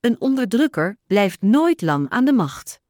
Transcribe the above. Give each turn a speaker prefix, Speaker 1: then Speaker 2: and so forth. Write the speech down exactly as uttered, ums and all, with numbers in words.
Speaker 1: Een onderdrukker blijft nooit lang aan de macht.